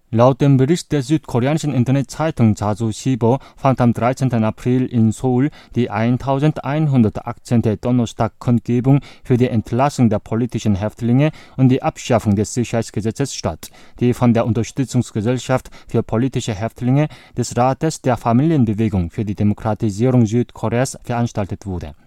Laut dem Bericht der südkoreanischen Internetzeitung Jasu Shibo fand am 13. April in Seoul die 1118. Donnerstag-Kundgebung für die Entlassung der politischen Häftlinge und die Abschaffung des Sicherheitsgesetzes statt, die von der Unterstützungsgesellschaft für politische Häftlinge des Rates der Familienbewegung für die Demokratisierung Südkoreas veranstaltet wurde.